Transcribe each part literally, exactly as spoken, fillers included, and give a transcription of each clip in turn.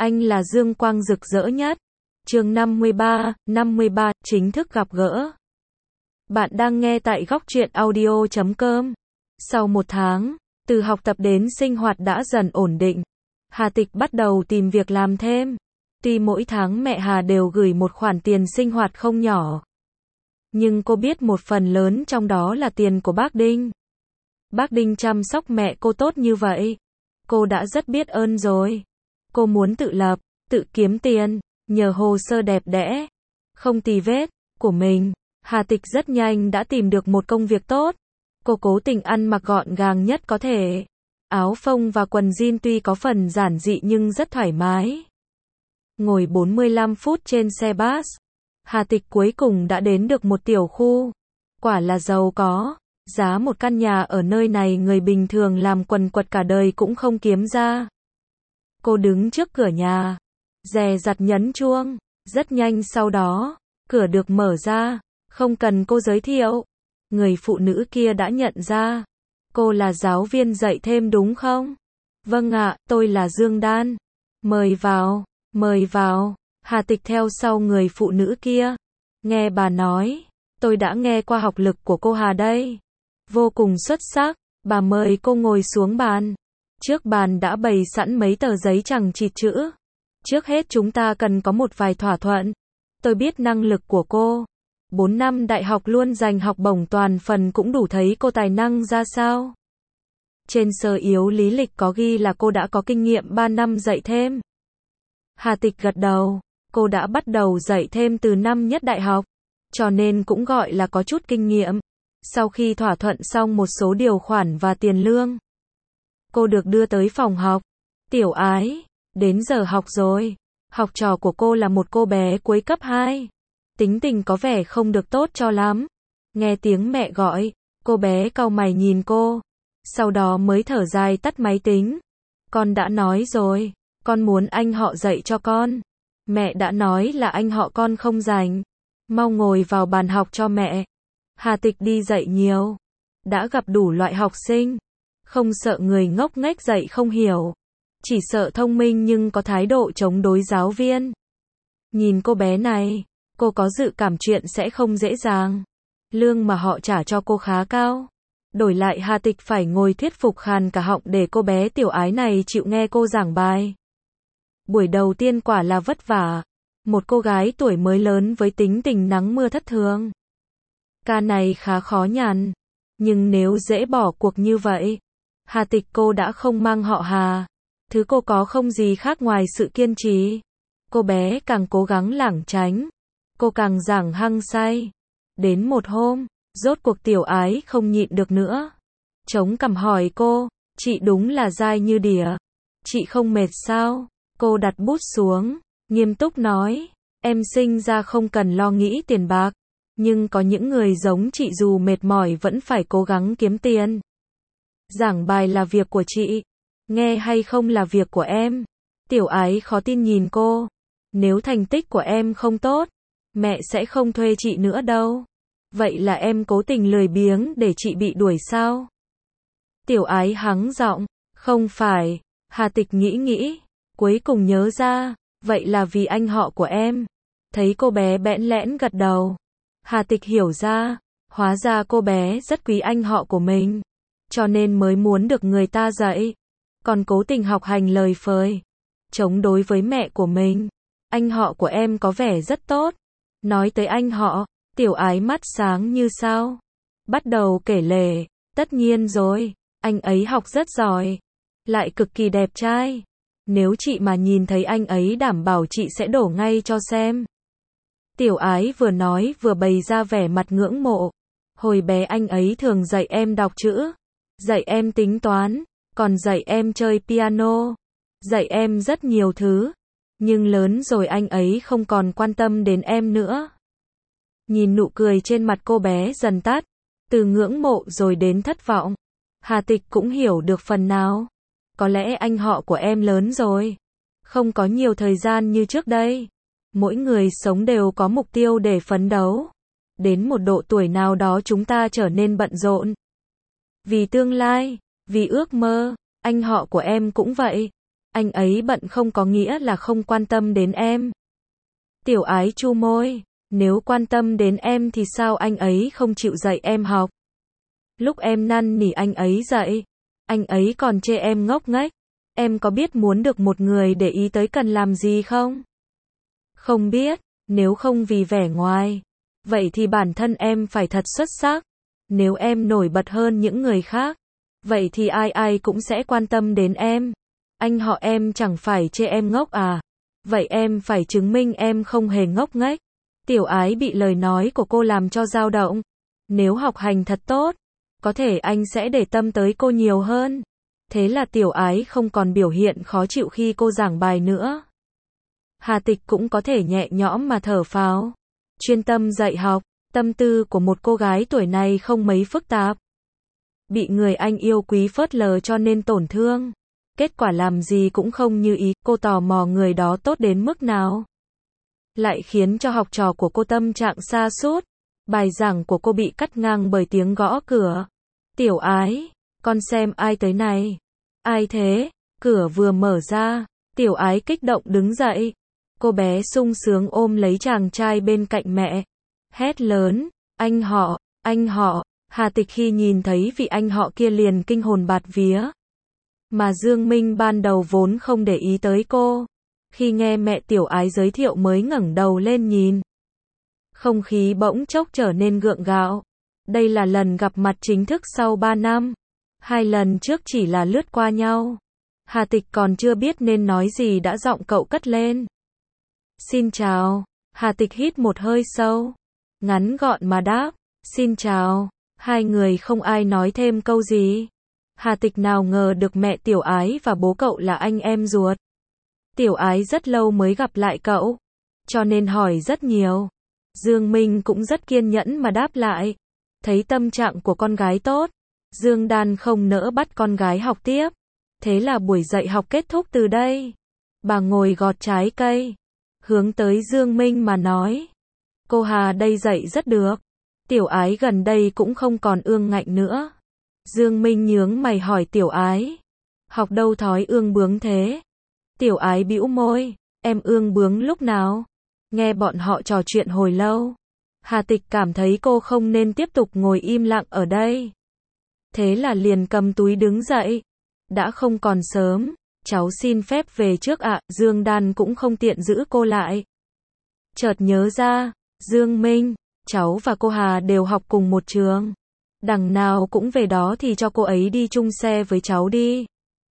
Anh là dương quang rực rỡ nhất. Chương năm mươi ba, năm mươi ba, chính thức gặp gỡ. Bạn đang nghe tại góc truyện audio chấm com. Sau một tháng, từ học tập đến sinh hoạt đã dần ổn định, Hà Tịch bắt đầu tìm việc làm thêm. Tuy mỗi tháng mẹ Hà đều gửi một khoản tiền sinh hoạt không nhỏ, nhưng cô biết một phần lớn trong đó là tiền của bác Đinh. Bác Đinh chăm sóc mẹ cô tốt như vậy, cô đã rất biết ơn rồi. Cô muốn tự lập, tự kiếm tiền, nhờ hồ sơ đẹp đẽ, không tì vết của mình, Hà Tịch rất nhanh đã tìm được một công việc tốt. Cô cố tình ăn mặc gọn gàng nhất có thể. Áo phông và quần jean tuy có phần giản dị nhưng rất thoải mái. Ngồi bốn mươi lăm phút trên xe bus, Hà Tịch cuối cùng đã đến được một tiểu khu. Quả là giàu có, giá một căn nhà ở nơi này người bình thường làm quần quật cả đời cũng không kiếm ra. Cô đứng trước cửa nhà, dè dặt nhấn chuông, rất nhanh sau đó, cửa được mở ra, không cần cô giới thiệu. Người phụ nữ kia đã nhận ra. Cô là giáo viên dạy thêm đúng không? Vâng ạ, tôi là Dương Đan. Mời vào, mời vào. Hà Tịch theo sau người phụ nữ kia. Nghe bà nói, tôi đã nghe qua học lực của cô Hà đây. Vô cùng xuất sắc, bà mời cô ngồi xuống bàn. Trước bàn đã bày sẵn mấy tờ giấy chằng chịt chữ. Trước hết chúng ta cần có một vài thỏa thuận. Tôi biết năng lực của cô. bốn năm đại học luôn giành học bổng toàn phần cũng đủ thấy cô tài năng ra sao. Trên sơ yếu lý lịch có ghi là cô đã có kinh nghiệm ba năm dạy thêm. Hà Tịch gật đầu, cô đã bắt đầu dạy thêm từ năm nhất đại học, cho nên cũng gọi là có chút kinh nghiệm. Sau khi thỏa thuận xong một số điều khoản và tiền lương, cô được đưa tới phòng học. Tiểu Ái, đến giờ học rồi. Học trò của cô là một cô bé cuối cấp hai. Tính tình có vẻ không được tốt cho lắm. Nghe tiếng mẹ gọi, cô bé cau mày nhìn cô, sau đó mới thở dài tắt máy tính. Con đã nói rồi, con muốn anh họ dạy cho con. Mẹ đã nói là anh họ con không rảnh. Mau ngồi vào bàn học cho mẹ. Hà Tịch đi dạy nhiều, đã gặp đủ loại học sinh. Không sợ người ngốc nghếch dạy không hiểu, chỉ sợ thông minh nhưng có thái độ chống đối giáo viên. Nhìn cô bé này, cô có dự cảm chuyện sẽ không dễ dàng. Lương mà họ trả cho cô khá cao. Đổi lại Hà Tịch phải ngồi thuyết phục khàn cả họng để cô bé Tiểu Ái này chịu nghe cô giảng bài. Buổi đầu tiên quả là vất vả. Một cô gái tuổi mới lớn với tính tình nắng mưa thất thường. Ca này khá khó nhằn. Nhưng nếu dễ bỏ cuộc như vậy, Hà Tịch cô đã không mang họ Hà. Thứ cô có không gì khác ngoài sự kiên trì. Cô bé càng cố gắng lảng tránh, cô càng giảng hăng say. Đến một hôm, rốt cuộc Tiểu Ái không nhịn được nữa. Chống cằm hỏi cô, chị đúng là dai như đỉa. Chị không mệt sao? Cô đặt bút xuống, nghiêm túc nói, em sinh ra không cần lo nghĩ tiền bạc. Nhưng có những người giống chị dù mệt mỏi vẫn phải cố gắng kiếm tiền. Giảng bài là việc của chị, nghe hay không là việc của em. Tiểu Ái khó tin nhìn cô. Nếu thành tích của em không tốt, mẹ sẽ không thuê chị nữa đâu. Vậy là em cố tình lười biếng để chị bị đuổi sao? Tiểu Ái hắng giọng, không phải. Hà Tịch nghĩ nghĩ, cuối cùng nhớ ra, vậy là vì anh họ của em. Thấy cô bé bẽn lẽn gật đầu, Hà Tịch hiểu ra, hóa ra cô bé rất quý anh họ của mình, cho nên mới muốn được người ta dạy, còn cố tình học hành lời phời, chống đối với mẹ của mình. Anh họ của em có vẻ rất tốt. Nói tới anh họ, Tiểu Ái mắt sáng như sao, bắt đầu kể lể. Tất nhiên rồi, anh ấy học rất giỏi, lại cực kỳ đẹp trai. Nếu chị mà nhìn thấy anh ấy đảm bảo chị sẽ đổ ngay cho xem. Tiểu Ái vừa nói vừa bày ra vẻ mặt ngưỡng mộ. Hồi bé anh ấy thường dạy em đọc chữ, dạy em tính toán, còn dạy em chơi piano, dạy em rất nhiều thứ. Nhưng lớn rồi anh ấy không còn quan tâm đến em nữa. Nhìn nụ cười trên mặt cô bé dần tắt, từ ngưỡng mộ rồi đến thất vọng. Hà Tịch cũng hiểu được phần nào. Có lẽ anh họ của em lớn rồi, không có nhiều thời gian như trước đây. Mỗi người sống đều có mục tiêu để phấn đấu. Đến một độ tuổi nào đó chúng ta trở nên bận rộn. Vì tương lai, vì ước mơ, anh họ của em cũng vậy. Anh ấy bận không có nghĩa là không quan tâm đến em. Tiểu Ái chu môi, nếu quan tâm đến em thì sao anh ấy không chịu dạy em học? Lúc em năn nỉ anh ấy dạy, anh ấy còn chê em ngốc nghếch. Em có biết muốn được một người để ý tới cần làm gì không? Không biết, nếu không vì vẻ ngoài, vậy thì bản thân em phải thật xuất sắc. Nếu em nổi bật hơn những người khác, vậy thì ai ai cũng sẽ quan tâm đến em. Anh họ em chẳng phải chê em ngốc à? Vậy em phải chứng minh em không hề ngốc nghếch. Tiểu Ái bị lời nói của cô làm cho dao động. Nếu học hành thật tốt, có thể anh sẽ để tâm tới cô nhiều hơn. Thế là Tiểu Ái không còn biểu hiện khó chịu khi cô giảng bài nữa. Hà Tịch cũng có thể nhẹ nhõm mà thở phào. Chuyên tâm dạy học, tâm tư của một cô gái tuổi này không mấy phức tạp. Bị người anh yêu quý phớt lờ cho nên tổn thương. Kết quả làm gì cũng không như ý, cô tò mò người đó tốt đến mức nào. Lại khiến cho học trò của cô tâm trạng sa sút. Bài giảng của cô bị cắt ngang bởi tiếng gõ cửa. Tiểu Ái, con xem ai tới này. Ai thế? Cửa vừa mở ra, Tiểu Ái kích động đứng dậy. Cô bé sung sướng ôm lấy chàng trai bên cạnh mẹ. Hét lớn, anh họ, anh họ. Hà Tịch khi nhìn thấy vị anh họ kia liền kinh hồn bạt vía. Mà Dương Minh ban đầu vốn không để ý tới cô. Khi nghe mẹ Tiểu Ái giới thiệu mới ngẩng đầu lên nhìn. Không khí bỗng chốc trở nên gượng gạo. Đây là lần gặp mặt chính thức sau ba năm. Hai lần trước chỉ là lướt qua nhau. Hà Tịch còn chưa biết nên nói gì đã giọng cậu cất lên. Xin chào. Hà Tịch hít một hơi sâu. Ngắn gọn mà đáp. Xin chào. Hai người không ai nói thêm câu gì. Hà Tịch nào ngờ được mẹ Tiểu Ái và bố cậu là anh em ruột. Tiểu Ái rất lâu mới gặp lại cậu, cho nên hỏi rất nhiều. Dương Minh cũng rất kiên nhẫn mà đáp lại. Thấy tâm trạng của con gái tốt, Dương Đan không nỡ bắt con gái học tiếp. Thế là buổi dạy học kết thúc từ đây. Bà ngồi gọt trái cây, hướng tới Dương Minh mà nói. Cô Hà đây dạy rất được. Tiểu Ái gần đây cũng không còn ương ngạnh nữa. Dương Minh nhướng mày hỏi Tiểu Ái. Học đâu thói ương bướng thế? Tiểu Ái bĩu môi. Em ương bướng lúc nào? Nghe bọn họ trò chuyện hồi lâu. Hà Tịch cảm thấy cô không nên tiếp tục ngồi im lặng ở đây. Thế là liền cầm túi đứng dậy. Đã không còn sớm, cháu xin phép về trước ạ. Dương Đan cũng không tiện giữ cô lại. Chợt nhớ ra, Dương Minh, cháu và cô Hà đều học cùng một trường. Đằng nào cũng về đó thì cho cô ấy đi chung xe với cháu đi.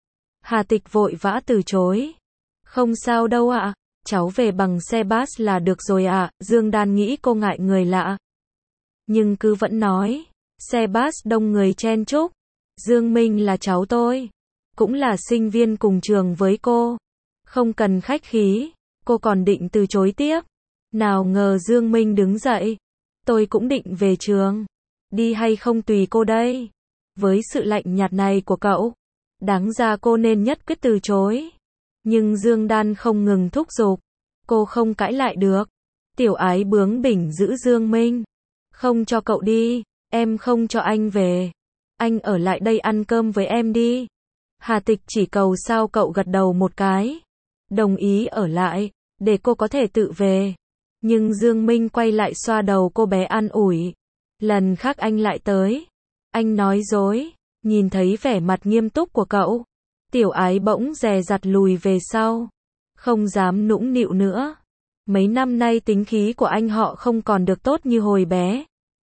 Hà Tịch vội vã từ chối. Không sao đâu ạ, cháu về bằng xe bus là được rồi ạ. Dương Đan nghĩ cô ngại người lạ, nhưng cứ vẫn nói. Xe bus đông người chen chúc. Dương Minh là cháu tôi, cũng là sinh viên cùng trường với cô. Không cần khách khí. Cô còn định từ chối tiếp. Nào ngờ Dương Minh đứng dậy. Tôi cũng định về trường. Đi hay không tùy cô đây. Với sự lạnh nhạt này của cậu, đáng ra cô nên nhất quyết từ chối. Nhưng Dương Đan không ngừng thúc giục. Cô không cãi lại được. Tiểu Ái bướng bỉnh giữ Dương Minh. Không cho cậu đi, em không cho anh về. Anh ở lại đây ăn cơm với em đi. Hà Tịch chỉ cầu sao cậu gật đầu một cái. Đồng ý ở lại, để cô có thể tự về. Nhưng Dương Minh quay lại xoa đầu cô bé an ủi. Lần khác anh lại tới. Anh nói dối. Nhìn thấy vẻ mặt nghiêm túc của cậu, Tiểu Ái bỗng dè dặt lùi về sau. Không dám nũng nịu nữa. Mấy năm nay tính khí của anh họ không còn được tốt như hồi bé.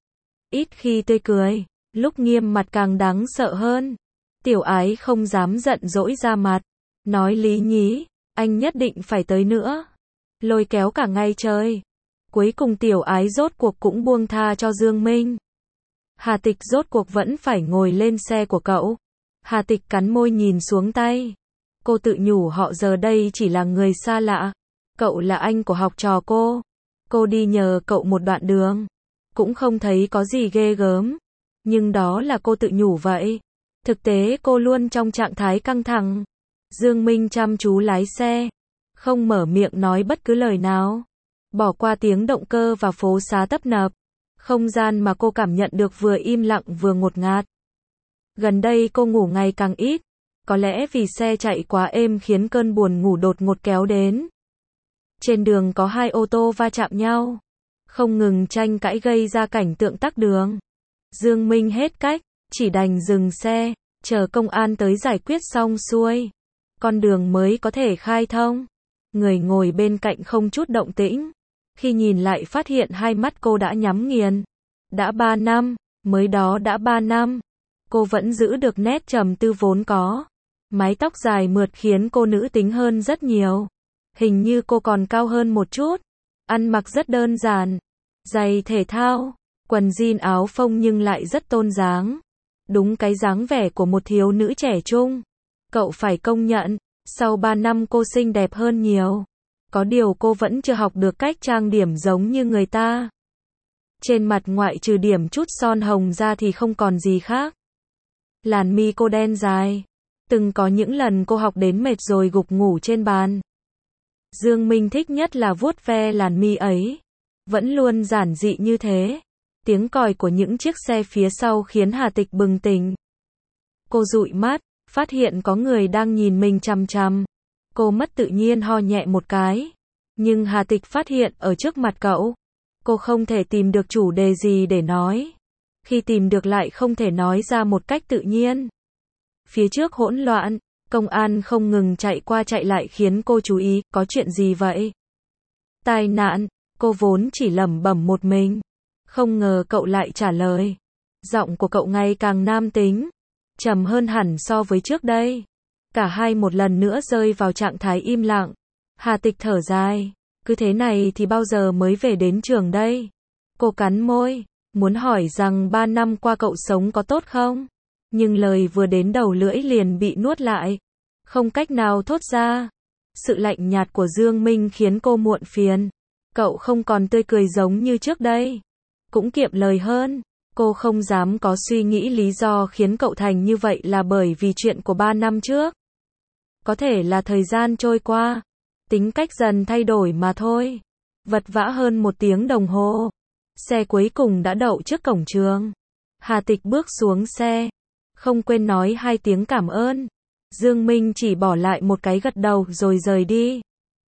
Ít khi tươi cười, lúc nghiêm mặt càng đáng sợ hơn. Tiểu Ái không dám giận dỗi ra mặt. Nói lý nhí, anh nhất định phải tới nữa. Lôi kéo cả ngày trời. Cuối cùng Tiểu Ái rốt cuộc cũng buông tha cho Dương Minh. Hà Tịch rốt cuộc vẫn phải ngồi lên xe của cậu. Hà Tịch cắn môi nhìn xuống tay. Cô tự nhủ họ giờ đây chỉ là người xa lạ. Cậu là anh của học trò cô. Cô đi nhờ cậu một đoạn đường. Cũng không thấy có gì ghê gớm. Nhưng đó là cô tự nhủ vậy. Thực tế cô luôn trong trạng thái căng thẳng. Dương Minh chăm chú lái xe. Không mở miệng nói bất cứ lời nào. Bỏ qua tiếng động cơ và phố xá tấp nập. Không gian mà cô cảm nhận được vừa im lặng vừa ngột ngạt. Gần đây cô ngủ ngày càng ít. Có lẽ vì xe chạy quá êm khiến cơn buồn ngủ đột ngột kéo đến. Trên đường có hai ô tô va chạm nhau, không ngừng tranh cãi gây ra cảnh tượng tắc đường. Dương Minh hết cách, chỉ đành dừng xe, chờ công an tới giải quyết xong xuôi. Con đường mới có thể khai thông. Người ngồi bên cạnh không chút động tĩnh. Khi nhìn lại phát hiện hai mắt cô đã nhắm nghiền. Đã ba năm, mới đó đã ba năm. Cô vẫn giữ được nét trầm tư vốn có. Mái tóc dài mượt khiến cô nữ tính hơn rất nhiều. Hình như cô còn cao hơn một chút. Ăn mặc rất đơn giản. Giày thể thao, quần jean áo phông nhưng lại rất tôn dáng. Đúng cái dáng vẻ của một thiếu nữ trẻ trung. Cậu phải công nhận, sau ba năm cô xinh đẹp hơn nhiều. Có điều cô vẫn chưa học được cách trang điểm giống như người ta. Trên mặt ngoại trừ điểm chút son hồng ra thì không còn gì khác. Làn mi cô đen dài. Từng có những lần cô học đến mệt rồi gục ngủ trên bàn. Dương Minh thích nhất là vuốt ve làn mi ấy. Vẫn luôn giản dị như thế. Tiếng còi của những chiếc xe phía sau khiến Hà Tịch bừng tỉnh. Cô dụi mắt, phát hiện có người đang nhìn mình chằm chằm. Cô mất tự nhiên ho nhẹ một cái. Nhưng Hà Tịch phát hiện ở trước mặt cậu. Cô không thể tìm được chủ đề gì để nói. Khi tìm được lại không thể nói ra một cách tự nhiên. Phía trước hỗn loạn, công an không ngừng chạy qua chạy lại khiến cô chú ý, có chuyện gì vậy? Tai nạn, cô vốn chỉ lẩm bẩm một mình. Không ngờ cậu lại trả lời. Giọng của cậu ngày càng nam tính, trầm hơn hẳn so với trước đây. Cả hai một lần nữa rơi vào trạng thái im lặng. Hà Tịch thở dài, cứ thế này thì bao giờ mới về đến trường đây? Cô cắn môi, muốn hỏi rằng ba năm qua cậu sống có tốt không? Nhưng lời vừa đến đầu lưỡi liền bị nuốt lại. Không cách nào thốt ra. Sự lạnh nhạt của Dương Minh khiến cô muộn phiền. Cậu không còn tươi cười giống như trước đây. Cũng kiệm lời hơn. Cô không dám có suy nghĩ lý do khiến cậu thành như vậy là bởi vì chuyện của ba năm trước. Có thể là thời gian trôi qua. Tính cách dần thay đổi mà thôi. Vật vã hơn một tiếng đồng hồ. Xe cuối cùng đã đậu trước cổng trường. Hà Tịch bước xuống xe. Không quên nói hai tiếng cảm ơn. Dương Minh chỉ bỏ lại một cái gật đầu rồi rời đi.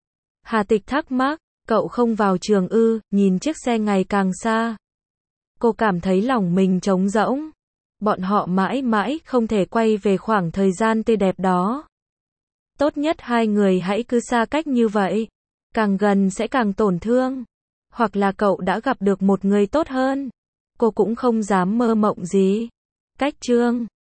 Hà Tịch thắc mắc, cậu không vào trường ư? Nhìn chiếc xe ngày càng xa. Cô cảm thấy lòng mình trống rỗng. Bọn họ mãi mãi không thể quay về khoảng thời gian tươi đẹp đó. Tốt nhất hai người hãy cứ xa cách như vậy. Càng gần sẽ càng tổn thương. Hoặc là cậu đã gặp được một người tốt hơn. Cô cũng không dám mơ mộng gì. Cách chương